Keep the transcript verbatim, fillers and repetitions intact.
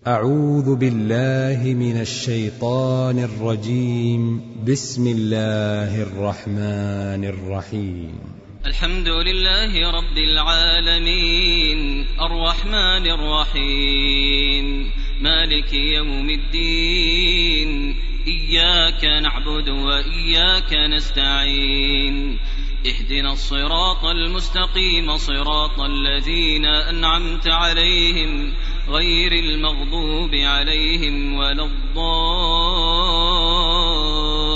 أعوذ بالله من الشيطان الرجيم. بسم الله الرحمن الرحيم. الحمد لله رب العالمين الرحمن الرحيم مالك يوم الدين إياك نعبد وإياك نستعين اهدنا الصراط المستقيم صراط الذين أنعمت عليهم غير المغضوب عليهم ولا الضالين